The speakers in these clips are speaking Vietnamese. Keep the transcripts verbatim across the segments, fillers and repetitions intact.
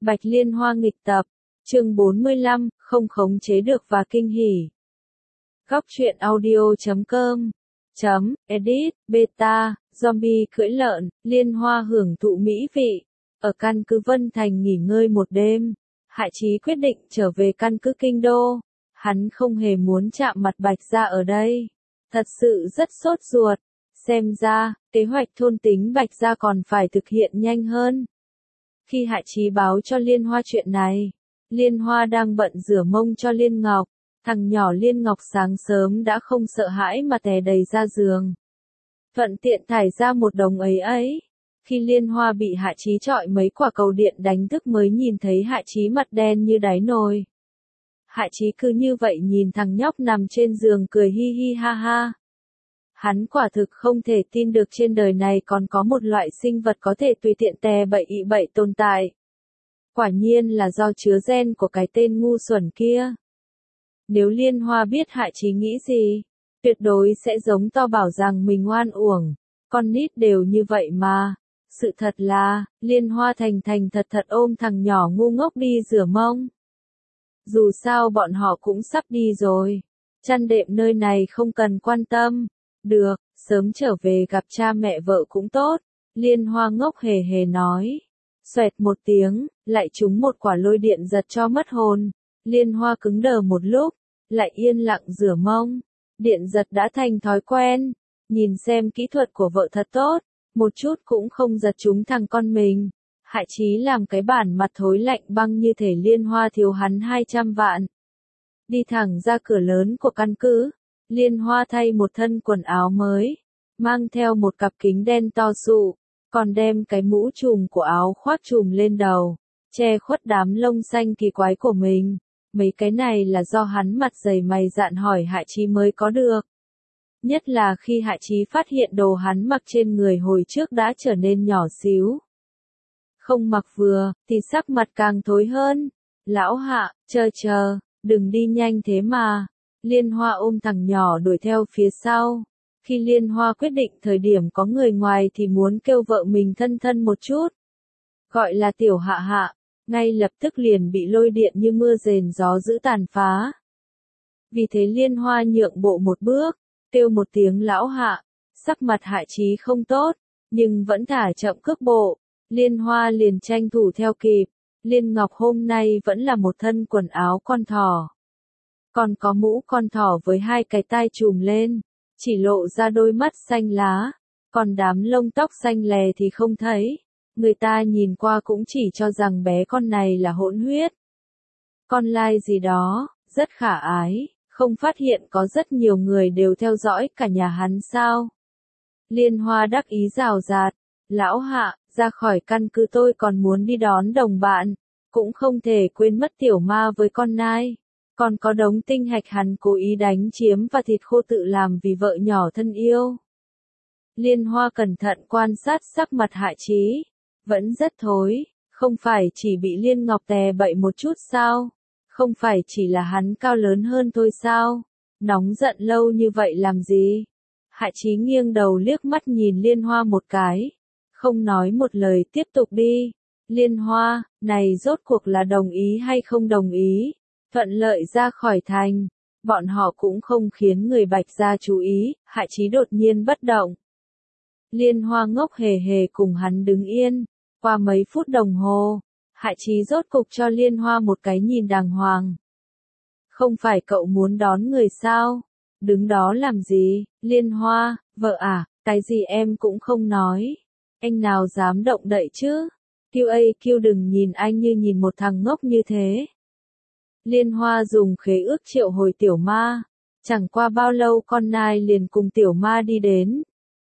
Bạch Liên Hoa nghịch tập, chương bốn mươi lăm, không khống chế được và kinh hỉ. Góc truyện audio chấm com chấm edit beta, zombie cưỡi lợn, Liên Hoa hưởng thụ mỹ vị. Ở căn cứ Vân Thành nghỉ ngơi một đêm, Hạ Chí quyết định trở về căn cứ Kinh Đô. Hắn không hề muốn chạm mặt Bạch Gia ở đây. Thật sự rất sốt ruột. Xem ra, kế hoạch thôn tính Bạch Gia còn phải thực hiện nhanh hơn. Khi Hạ Chí báo cho Liên Hoa chuyện này, Liên Hoa đang bận rửa mông cho Liên Ngọc. Thằng nhỏ Liên Ngọc sáng sớm đã không sợ hãi mà tè đầy ra giường. Thuận tiện thải ra một đống ấy ấy. Khi Liên Hoa bị Hạ Chí chọi mấy quả cầu điện đánh thức mới nhìn thấy Hạ Chí mặt đen như đáy nồi. Hạ Chí cứ như vậy nhìn thằng nhóc nằm trên giường cười hi hi ha ha. Hắn quả thực không thể tin được trên đời này còn có một loại sinh vật có thể tùy tiện tè bậy ị bậy tồn tại. Quả nhiên là do chứa gen của cái tên ngu xuẩn kia. Nếu Liên Hoa biết Hạ Chí nghĩ gì, tuyệt đối sẽ giống to bảo rằng mình oan uổng, con nít đều như vậy mà. Sự thật là, Liên Hoa thành thành thật thật ôm thằng nhỏ ngu ngốc đi rửa mông. Dù sao bọn họ cũng sắp đi rồi, chăn đệm nơi này không cần quan tâm. Được, sớm trở về gặp cha mẹ vợ cũng tốt, Liên Hoa ngốc hề hề nói. Xoẹt một tiếng, lại trúng một quả lôi điện giật cho mất hồn. Liên Hoa cứng đờ một lúc, lại yên lặng rửa mông. Điện giật đã thành thói quen, nhìn xem kỹ thuật của vợ thật tốt, một chút cũng không giật trúng thằng con mình. Hạ Chí làm cái bản mặt thối lạnh băng như thể Liên Hoa thiếu hắn hai trăm vạn. Đi thẳng ra cửa lớn của căn cứ, Liên Hoa thay một thân quần áo mới, mang theo một cặp kính đen to sụ, còn đem cái mũ trùm của áo khoác trùm lên đầu, che khuất đám lông xanh kỳ quái của mình. Mấy cái này là do hắn mặt dày mày dạn hỏi Hạ Chí mới có được. Nhất là khi Hạ Chí phát hiện đồ hắn mặc trên người hồi trước đã trở nên nhỏ xíu. Không mặc vừa, thì sắc mặt càng thối hơn. Lão Hạ, chờ chờ, đừng đi nhanh thế mà. Liên Hoa ôm thằng nhỏ đuổi theo phía sau. Khi Liên Hoa quyết định thời điểm có người ngoài thì muốn kêu vợ mình thân thân một chút. Gọi là tiểu Hạ Hạ, ngay lập tức liền bị lôi điện như mưa rền gió dữ tàn phá. Vì thế Liên Hoa nhượng bộ một bước, kêu một tiếng lão Hạ, sắc mặt Hạ Chí không tốt, nhưng vẫn thả chậm cước bộ. Liên Hoa liền tranh thủ theo kịp. Liên Ngọc hôm nay vẫn là một thân quần áo con thỏ. Còn có mũ con thỏ với hai cái tai trùm lên, chỉ lộ ra đôi mắt xanh lá, còn đám lông tóc xanh lè thì không thấy. Người ta nhìn qua cũng chỉ cho rằng bé con này là hỗn huyết. Con lai gì đó, rất khả ái, không phát hiện có rất nhiều người đều theo dõi cả nhà hắn sao. Liên Hoa đắc ý rào rạt, lão Hạ, ra khỏi căn cứ tôi còn muốn đi đón đồng bạn, cũng không thể quên mất tiểu ma với con nai. Còn có đống tinh hạch hắn cố ý đánh chiếm và thịt khô tự làm vì vợ nhỏ thân yêu. Liên Hoa cẩn thận quan sát sắc mặt Hạ Chí. Vẫn rất thối, không phải chỉ bị Liên Ngọc tè bậy một chút sao? Không phải chỉ là hắn cao lớn hơn thôi sao? Nóng giận lâu như vậy làm gì? Hạ Chí nghiêng đầu liếc mắt nhìn Liên Hoa một cái. Không nói một lời tiếp tục đi. Liên Hoa, này rốt cuộc là đồng ý hay không đồng ý? Thuận lợi ra khỏi thành. Bọn họ cũng không khiến người Bạch Gia chú ý. Hạ Chí đột nhiên bất động. Liên Hoa ngốc hề hề cùng hắn đứng yên. Qua mấy phút đồng hồ, Hạ Chí rốt cục cho Liên Hoa một cái nhìn đàng hoàng. Không phải cậu muốn đón người sao? Đứng đó làm gì? Liên Hoa, vợ à, cái gì em cũng không nói. Anh nào dám động đậy chứ? Kiêu ây kiêu đừng nhìn anh như nhìn một thằng ngốc như thế. Liên Hoa dùng khế ước triệu hồi tiểu ma. Chẳng qua bao lâu con nai liền cùng tiểu ma đi đến.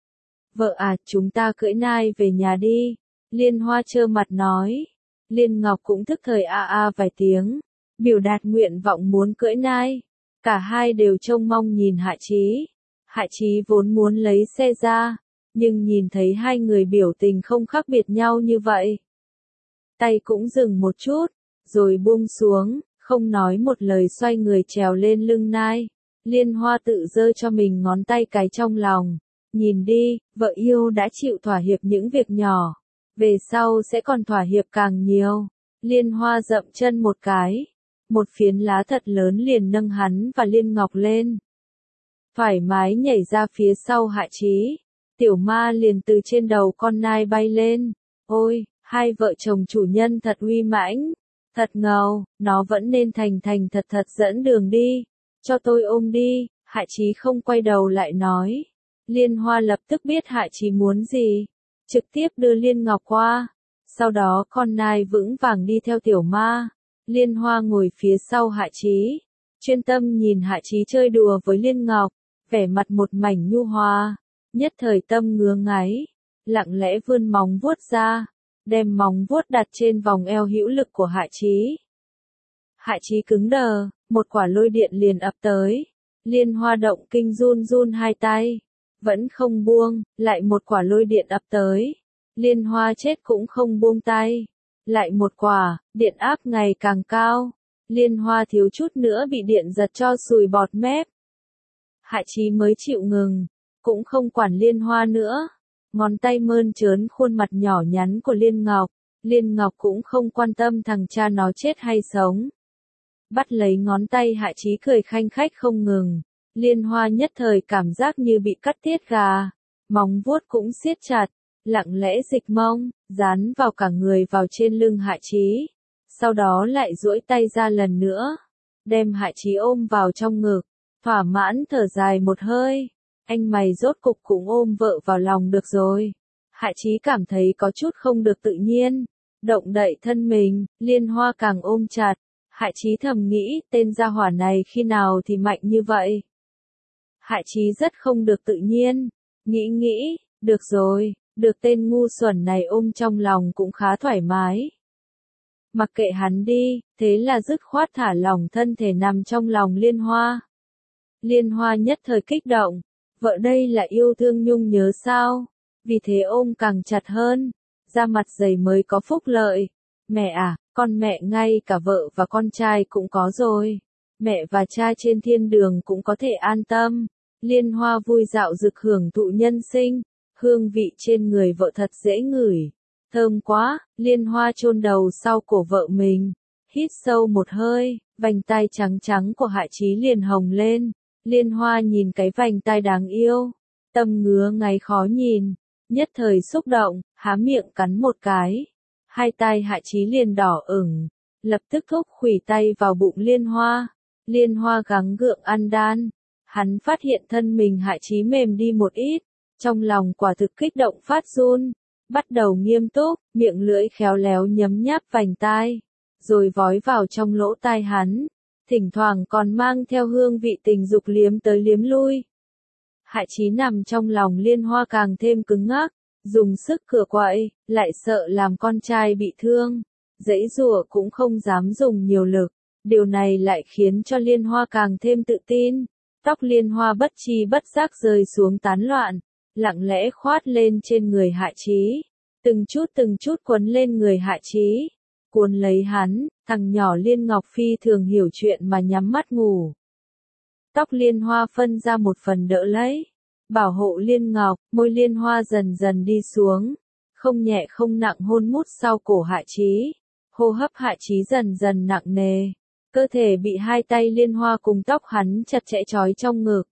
Vợ à, chúng ta cưỡi nai về nhà đi. Liên Hoa trơ mặt nói. Liên Ngọc cũng thức thời a a vài tiếng, biểu đạt nguyện vọng muốn cưỡi nai. Cả hai đều trông mong nhìn Hạ Chí. Hạ Chí vốn muốn lấy xe ra, nhưng nhìn thấy hai người biểu tình không khác biệt nhau như vậy. Tay cũng dừng một chút, rồi buông xuống, không nói một lời xoay người trèo lên lưng nai. Liên Hoa tự giơ cho mình ngón tay cái trong lòng. Nhìn đi, vợ yêu đã chịu thỏa hiệp những việc nhỏ. Về sau sẽ còn thỏa hiệp càng nhiều. Liên Hoa dậm chân một cái. Một phiến lá thật lớn liền nâng hắn và Liên Ngọc lên. Thoải mái nhảy ra phía sau Hạ Chí. Tiểu ma liền từ trên đầu con nai bay lên. Ôi, hai vợ chồng chủ nhân thật uy mãnh. Thật ngầu, nó vẫn nên thành thành thật thật dẫn đường đi. Cho tôi ôm đi, Hạ Chí không quay đầu lại nói. Liên Hoa lập tức biết Hạ Chí muốn gì. Trực tiếp đưa Liên Ngọc qua. Sau đó con nai vững vàng đi theo tiểu ma. Liên Hoa ngồi phía sau Hạ Chí. Chuyên tâm nhìn Hạ Chí chơi đùa với Liên Ngọc. Vẻ mặt một mảnh nhu hòa. Nhất thời tâm ngứa ngáy. Lặng lẽ vươn móng vuốt ra. Đem móng vuốt đặt trên vòng eo hữu lực của Hạ Chí. Hạ Chí cứng đờ, một quả lôi điện liền ập tới. Liên Hoa động kinh run run hai tay. Vẫn không buông, lại một quả lôi điện ập tới. Liên Hoa chết cũng không buông tay. Lại một quả, điện áp ngày càng cao. Liên Hoa thiếu chút nữa bị điện giật cho sùi bọt mép. Hạ Chí mới chịu ngừng, cũng không quản Liên Hoa nữa. Ngón tay mơn trớn khuôn mặt nhỏ nhắn của Liên Ngọc. Liên Ngọc cũng không quan tâm thằng cha nó chết hay sống. Bắt lấy ngón tay Hạ Chí cười khanh khách không ngừng. Liên Hoa nhất thời cảm giác như bị cắt tiết gà. Móng vuốt cũng siết chặt. Lặng lẽ dịch mông, dán vào cả người vào trên lưng Hạ Chí. Sau đó lại duỗi tay ra lần nữa. Đem Hạ Chí ôm vào trong ngực. Thỏa mãn thở dài một hơi. Anh mày rốt cục cũng ôm vợ vào lòng được rồi. Hạ Chí cảm thấy có chút không được tự nhiên. Động đậy thân mình, Liên Hoa càng ôm chặt. Hạ Chí thầm nghĩ tên gia hỏa này khi nào thì mạnh như vậy. Hạ Chí rất không được tự nhiên. Nghĩ nghĩ, được rồi, được tên ngu xuẩn này ôm trong lòng cũng khá thoải mái. Mặc kệ hắn đi, thế là dứt khoát thả lỏng thân thể nằm trong lòng Liên Hoa. Liên Hoa nhất thời kích động. Vợ đây là yêu thương nhung nhớ sao? Vì thế ôm càng chặt hơn. Da mặt dày mới có phúc lợi. Mẹ à, con mẹ ngay cả vợ và con trai cũng có rồi. Mẹ và cha trên thiên đường cũng có thể an tâm. Liên Hoa vui dạo dực hưởng thụ nhân sinh. Hương vị trên người vợ thật dễ ngửi. Thơm quá, Liên Hoa chôn đầu sau cổ vợ mình. Hít sâu một hơi, vành tai trắng trắng của Hạ Chí liền hồng lên. Liên Hoa nhìn cái vành tai đáng yêu. Tâm ngứa ngáy khó nhìn. Nhất thời xúc động, há miệng cắn một cái. Hai tai Hạ Chí liền đỏ ửng. Lập tức thúc khuỷu tay vào bụng Liên Hoa. Liên Hoa gắng gượng ăn đan. Hắn phát hiện thân mình Hạ Chí mềm đi một ít. Trong lòng quả thực kích động phát run. Bắt đầu nghiêm túc, miệng lưỡi khéo léo nhấm nháp vành tai. Rồi vói vào trong lỗ tai hắn. Thỉnh thoảng còn mang theo hương vị tình dục liếm tới liếm lui. Hạ Chí nằm trong lòng Liên Hoa càng thêm cứng ngắc. Dùng sức cựa quậy, lại sợ làm con trai bị thương. Giãy giụa cũng không dám dùng nhiều lực. Điều này lại khiến cho Liên Hoa càng thêm tự tin. Tóc Liên Hoa bất chi bất giác rơi xuống tán loạn. Lặng lẽ khoát lên trên người Hạ Chí. Từng chút từng chút quấn lên người Hạ Chí. Cuốn lấy hắn, thằng nhỏ Liên Ngọc phi thường hiểu chuyện mà nhắm mắt ngủ. Tóc Liên Hoa phân ra một phần đỡ lấy. Bảo hộ Liên Ngọc, môi Liên Hoa dần dần đi xuống. Không nhẹ không nặng hôn mút sau cổ Hạ Chí. Hô hấp Hạ Chí dần dần nặng nề. Cơ thể bị hai tay Liên Hoa cùng tóc hắn chặt chẽ trói trong ngực.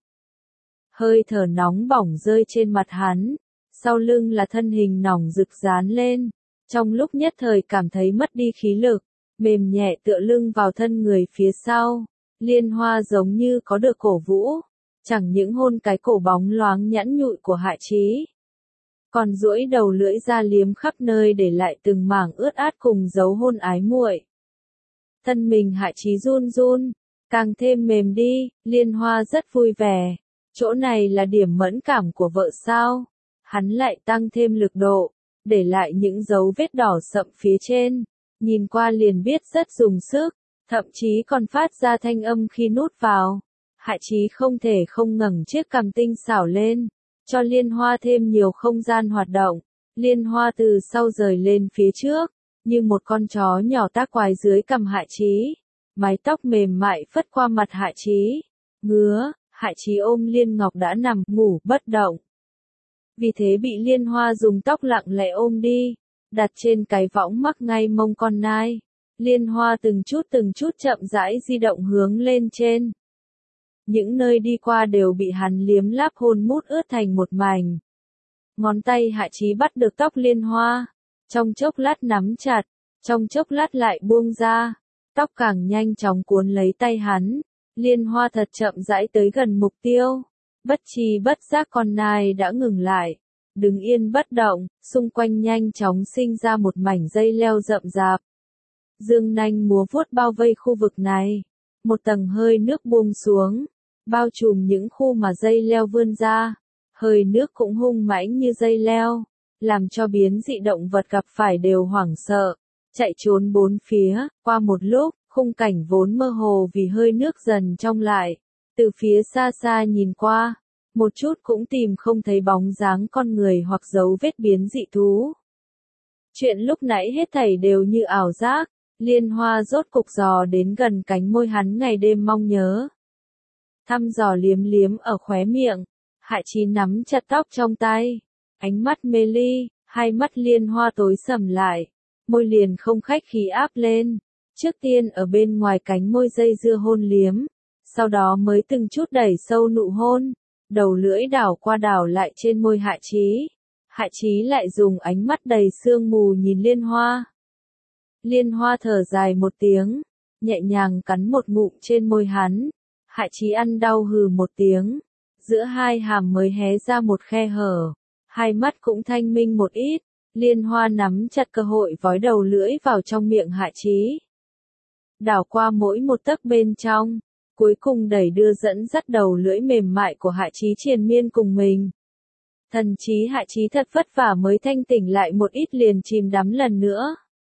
Hơi thở nóng bỏng rơi trên mặt hắn. Sau lưng là thân hình nòng rực dán lên. Trong lúc nhất thời cảm thấy mất đi khí lực. Mềm nhẹ tựa lưng vào thân người phía sau. Liên Hoa giống như có được cổ vũ. Chẳng những hôn cái cổ bóng loáng nhẵn nhụi của Hạ Chí. Còn duỗi đầu lưỡi ra liếm khắp nơi để lại từng mảng ướt át cùng dấu hôn ái muội. Thân mình Hạ Chí run run. Càng thêm mềm đi, Liên Hoa rất vui vẻ. Chỗ này là điểm mẫn cảm của vợ sao? Hắn lại tăng thêm lực độ. Để lại những dấu vết đỏ sậm phía trên. Nhìn qua liền biết rất dùng sức. Thậm chí còn phát ra thanh âm khi nút vào. Hạ Chí không thể không ngẩng chiếc cằm tinh xảo lên. Cho Liên Hoa thêm nhiều không gian hoạt động. Liên Hoa từ sau rời lên phía trước. Như một con chó nhỏ tác quái dưới cằm Hạ Chí. Mái tóc mềm mại phất qua mặt Hạ Chí. Ngứa, Hạ Chí ôm Liên Ngọc đã nằm ngủ bất động. Vì thế bị Liên Hoa dùng tóc lặng lẽ ôm đi. Đặt trên cái võng mắc ngay mông con nai. Liên Hoa từng chút từng chút chậm rãi di động hướng lên trên. Những nơi đi qua đều bị hắn liếm láp hôn mút ướt thành một mảnh. Ngón tay Hạ Chí bắt được tóc Liên Hoa, trong chốc lát nắm chặt, trong chốc lát lại buông ra, tóc càng nhanh chóng cuốn lấy tay hắn. Liên Hoa thật chậm rãi tới gần mục tiêu, bất tri bất giác con nai đã ngừng lại, đứng yên bất động, xung quanh nhanh chóng sinh ra một mảnh dây leo rậm rạp. Dương nanh múa vuốt bao vây khu vực này, một tầng hơi nước buông xuống, bao trùm những khu mà dây leo vươn ra, hơi nước cũng hung mãnh như dây leo, làm cho biến dị động vật gặp phải đều hoảng sợ, chạy trốn bốn phía. Qua một lúc, khung cảnh vốn mơ hồ vì hơi nước dần trong lại, từ phía xa xa nhìn qua, một chút cũng tìm không thấy bóng dáng con người hoặc dấu vết biến dị thú. Chuyện lúc nãy hết thảy đều như ảo giác, Liên Hoa rốt cục dò đến gần cánh môi hắn ngày đêm mong nhớ. Thăm dò liếm liếm ở khóe miệng, Hạ Chí nắm chặt tóc trong tay, ánh mắt mê ly, hai mắt Liên Hoa tối sầm lại, môi liền không khách khí áp lên, trước tiên ở bên ngoài cánh môi dây dưa hôn liếm, sau đó mới từng chút đẩy sâu nụ hôn, đầu lưỡi đảo qua đảo lại trên môi Hạ Chí. Hạ Chí lại dùng ánh mắt đầy sương mù nhìn Liên Hoa. Liên Hoa thở dài một tiếng, nhẹ nhàng cắn một ngụm trên môi hắn. Hạ Chí ăn đau hừ một tiếng, giữa hai hàm mới hé ra một khe hở, hai mắt cũng thanh minh một ít. Liên Hoa nắm chặt cơ hội vói đầu lưỡi vào trong miệng Hạ Chí, đảo qua mỗi một tấc bên trong, cuối cùng đẩy đưa dẫn dắt đầu lưỡi mềm mại của Hạ Chí triền miên cùng mình. Thần trí Hạ Chí thật vất vả mới thanh tỉnh lại một ít liền chìm đắm lần nữa.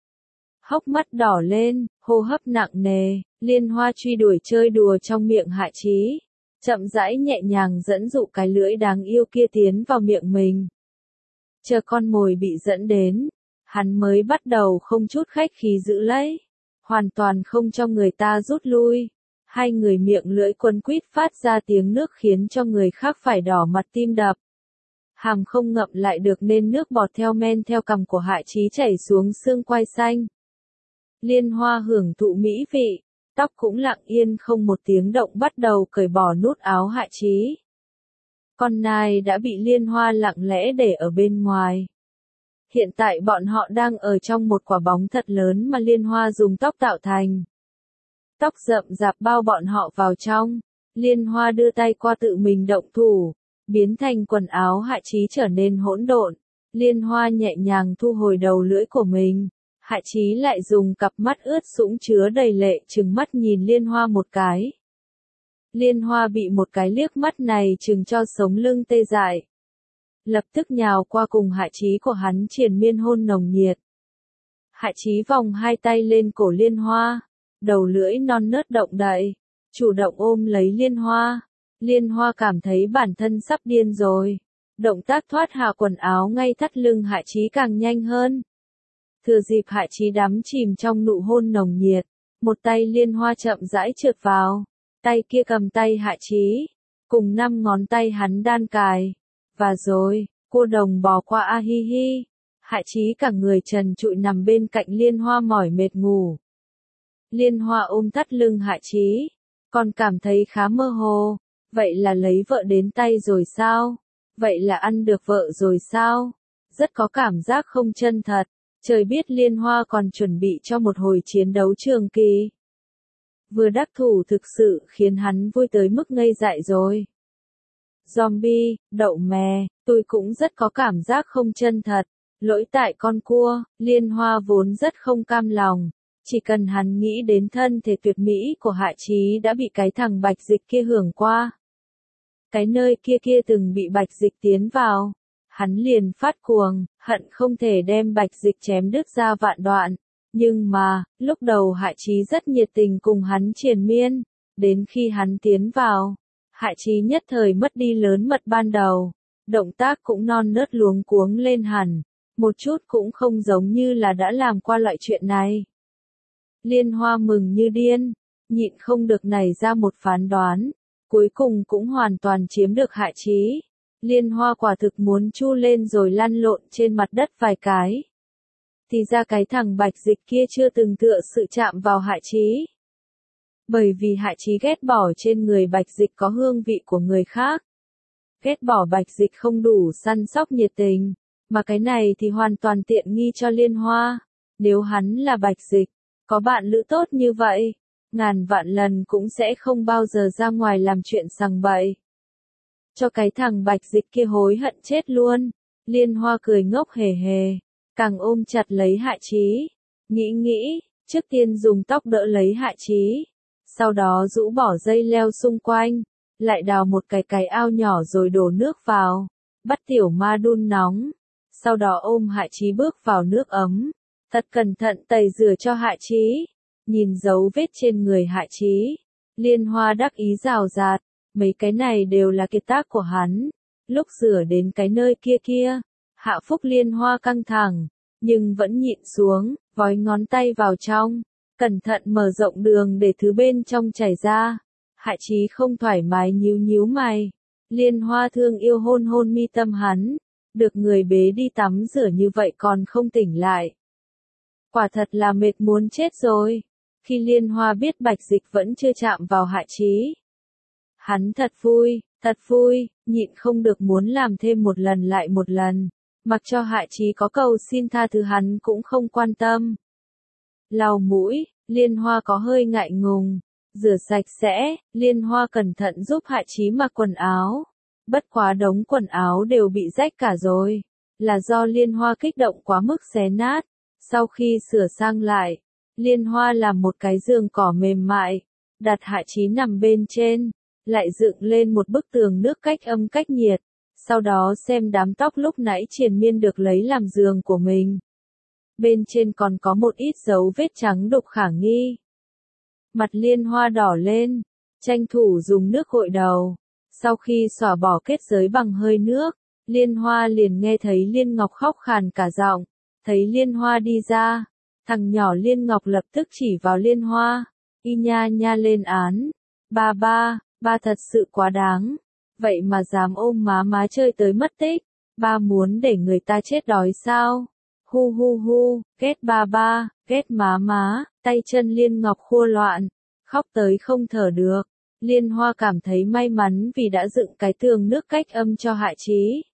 Hốc mắt đỏ lên, hô hấp nặng nề, Liên Hoa truy đuổi chơi đùa trong miệng Hạ Chí, chậm rãi nhẹ nhàng dẫn dụ cái lưỡi đáng yêu kia tiến vào miệng mình. Chờ con mồi bị dẫn đến, hắn mới bắt đầu không chút khách khí giữ lấy, hoàn toàn không cho người ta rút lui. Hai người miệng lưỡi quấn quýt phát ra tiếng nước khiến cho người khác phải đỏ mặt tim đập. Hàm không ngậm lại được nên nước bọt theo men theo cằm của Hạ Chí chảy xuống xương quai xanh. Liên Hoa hưởng thụ mỹ vị, tóc cũng lặng yên không một tiếng động bắt đầu cởi bỏ nút áo Hạ Chí. Con nai đã bị Liên Hoa lặng lẽ để ở bên ngoài. Hiện tại bọn họ đang ở trong một quả bóng thật lớn mà Liên Hoa dùng tóc tạo thành. Tóc rậm rạp bao bọn họ vào trong, Liên Hoa đưa tay qua tự mình động thủ, biến thành quần áo Hạ Chí trở nên hỗn độn. Liên Hoa nhẹ nhàng thu hồi đầu lưỡi của mình, Hạ Chí lại dùng cặp mắt ướt sũng chứa đầy lệ trừng mắt nhìn Liên Hoa một cái. Liên Hoa bị một cái liếc mắt này trừng cho sống lưng tê dại. Lập tức nhào qua cùng Hạ Chí của hắn triền miên hôn nồng nhiệt. Hạ Chí vòng hai tay lên cổ Liên Hoa, đầu lưỡi non nớt động đậy, chủ động ôm lấy Liên Hoa. Liên Hoa cảm thấy bản thân sắp điên rồi. Động tác thoát hạ quần áo ngay thắt lưng Hạ Chí càng nhanh hơn. Thừa dịp Hạ Chí đắm chìm trong nụ hôn nồng nhiệt, một tay Liên Hoa chậm rãi trượt vào, tay kia cầm tay Hạ Chí, cùng năm ngón tay hắn đan cài. Và rồi, cô đồng bò qua a hi hi. Hạ Chí cả người trần trụi nằm bên cạnh Liên Hoa mỏi mệt ngủ. Liên Hoa ôm thắt lưng Hạ Chí, còn cảm thấy khá mơ hồ. Vậy là lấy vợ đến tay rồi sao? Vậy là ăn được vợ rồi sao? Rất có cảm giác không chân thật. Trời biết Liên Hoa còn chuẩn bị cho một hồi chiến đấu trường kỳ. Vừa đắc thủ thực sự khiến hắn vui tới mức ngây dại rồi. Zombie, đậu mè, tôi cũng rất có cảm giác không chân thật. Lỗi tại con cua, Liên Hoa vốn rất không cam lòng. Chỉ cần hắn nghĩ đến thân thể tuyệt mỹ của Hạ Chí đã bị cái thằng Bạch Dịch kia hưởng qua. Cái nơi kia kia từng bị Bạch Dịch tiến vào. Hắn liền phát cuồng, hận không thể đem Bạch Dịch chém đứt ra vạn đoạn. Nhưng mà, lúc đầu Hạ Chí rất nhiệt tình cùng hắn triền miên. Đến khi hắn tiến vào, Hạ Chí nhất thời mất đi lớn mật ban đầu. Động tác cũng non nớt luống cuống lên hẳn. Một chút cũng không giống như là đã làm qua loại chuyện này. Liên Hoa mừng như điên, nhịn không được nảy ra một phán đoán. Cuối cùng cũng hoàn toàn chiếm được Hạ Chí. Liên Hoa quả thực muốn chu lên rồi lăn lộn trên mặt đất vài cái. thì ra cái thằng Bạch Dịch kia chưa từng tựa sự chạm vào Hạ Chí. Bởi vì Hạ Chí ghét bỏ trên người Bạch Dịch có hương vị của người khác. Ghét bỏ Bạch Dịch không đủ săn sóc nhiệt tình, mà cái này thì hoàn toàn tiện nghi cho Liên Hoa. Nếu hắn là Bạch Dịch, có bạn lữ tốt như vậy, ngàn vạn lần cũng sẽ không bao giờ ra ngoài làm chuyện sằng bậy. Cho cái thằng Bạch Dịch kia hối hận chết luôn. Liên Hoa cười ngốc hề hề, càng ôm chặt lấy Hạ Chí. Nghĩ nghĩ, trước tiên dùng tóc đỡ lấy Hạ Chí, sau đó rũ bỏ dây leo xung quanh, lại đào một cái cái ao nhỏ rồi đổ nước vào, bắt tiểu ma đun nóng, sau đó ôm Hạ Chí bước vào nước ấm, thật cẩn thận tẩy rửa cho Hạ Chí. Nhìn dấu vết trên người Hạ Chí, Liên Hoa đắc ý rào rạt, mấy cái này đều là kiệt tác của hắn. Lúc rửa đến cái nơi kia kia, Hạ Phúc Liên Hoa căng thẳng, nhưng vẫn nhịn xuống, vói ngón tay vào trong, cẩn thận mở rộng đường để thứ bên trong chảy ra. Hạ Chí không thoải mái nhíu nhíu mày. Liên Hoa thương yêu hôn hôn mi tâm hắn, được người bế đi tắm rửa như vậy còn không tỉnh lại. Quả thật là mệt muốn chết rồi. Khi Liên Hoa biết Bạch Dịch vẫn chưa chạm vào Hạ Chí, hắn thật vui, thật vui, nhịn không được muốn làm thêm một lần lại một lần, mặc cho Hạ Chí có cầu xin tha thứ hắn cũng không quan tâm. Lau mũi, Liên Hoa có hơi ngại ngùng, rửa sạch sẽ, Liên Hoa cẩn thận giúp Hạ Chí mặc quần áo. Bất quá đống quần áo đều bị rách cả rồi, là do Liên Hoa kích động quá mức xé nát. Sau khi sửa sang lại, Liên Hoa làm một cái giường cỏ mềm mại, đặt Hạ Chí nằm bên trên, lại dựng lên một bức tường nước cách âm cách nhiệt, sau đó xem đám tóc lúc nãy triền miên được lấy làm giường của mình. Bên trên còn có một ít dấu vết trắng đục khả nghi. Mặt Liên Hoa đỏ lên, tranh thủ dùng nước gội đầu. Sau khi xõa bỏ kết giới bằng hơi nước, Liên Hoa liền nghe thấy Liên Ngọc khóc khàn cả giọng. Thấy Liên Hoa đi ra, thằng nhỏ Liên Ngọc lập tức chỉ vào Liên Hoa, y nha nha lên án. Ba ba, ba thật sự quá đáng, vậy mà dám ôm má má chơi tới mất tích, ba muốn để người ta chết đói sao? Hu hu hu, ghét ba ba, ghét má má, tay chân Liên Ngọc khua loạn, khóc tới không thở được. Liên Hoa cảm thấy may mắn vì đã dựng cái tường nước cách âm cho Hạ Chí.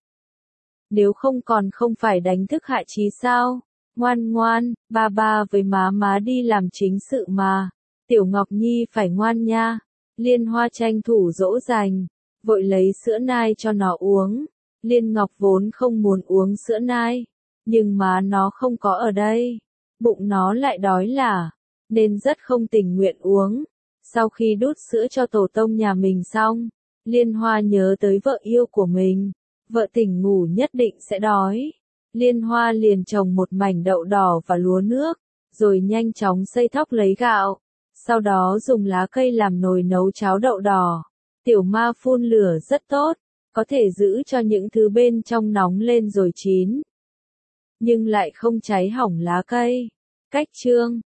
Nếu không còn không phải đánh thức Hạ Chí sao? Ngoan ngoan, ba ba với má má đi làm chính sự mà. Tiểu Ngọc Nhi phải ngoan nha. Liên Hoa tranh thủ dỗ dành, vội lấy sữa nai cho nó uống. Liên Ngọc vốn không muốn uống sữa nai, nhưng má nó không có ở đây. Bụng nó lại đói là, nên rất không tình nguyện uống. Sau khi đút sữa cho tổ tông nhà mình xong, Liên Hoa nhớ tới vợ yêu của mình. Vợ tỉnh ngủ nhất định sẽ đói. Liên Hoa liền trồng một mảnh đậu đỏ và lúa nước, rồi nhanh chóng xay thóc lấy gạo. Sau đó dùng lá cây làm nồi nấu cháo đậu đỏ. Tiểu ma phun lửa rất tốt, có thể giữ cho những thứ bên trong nóng lên rồi chín, nhưng lại không cháy hỏng lá cây. Cách chương